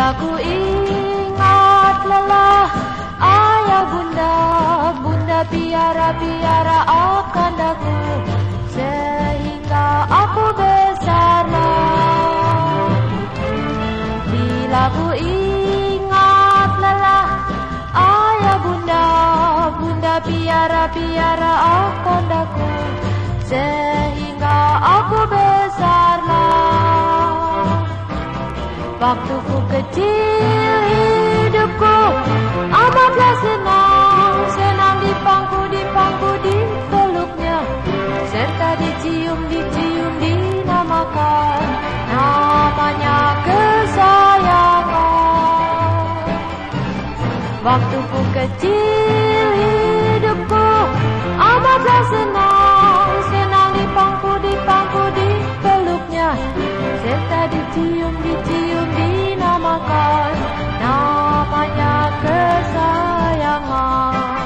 Ku ingat lelah ayah bunda, bunda piara-piara akan daku sehingga aku besarlah. Bila ku ingat lelah ayah bunda, bunda piara-piara akan daku sehingga aku besarlah. Waktuku kecil hidupku amatlah senang, senang dipangku di peluknya, serta dicium dinamakan namanya kesayangan. Waktuku kecil hidupku amatlah senang, senang dipangku di peluknya, serta dicium dinamakan namanya kesayangan.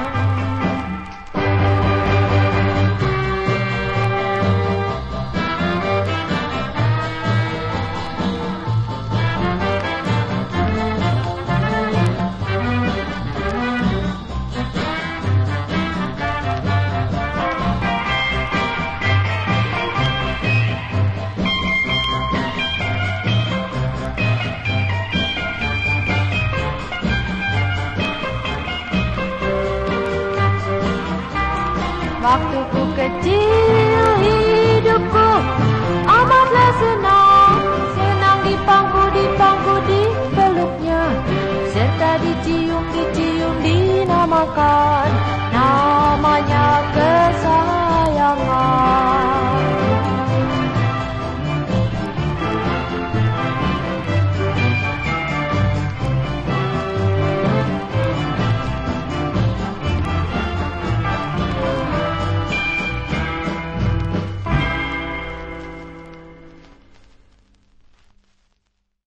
Waktuku kecil hidupku amatlah senang, senang dipangku di peluknya, serta dicium dinamakan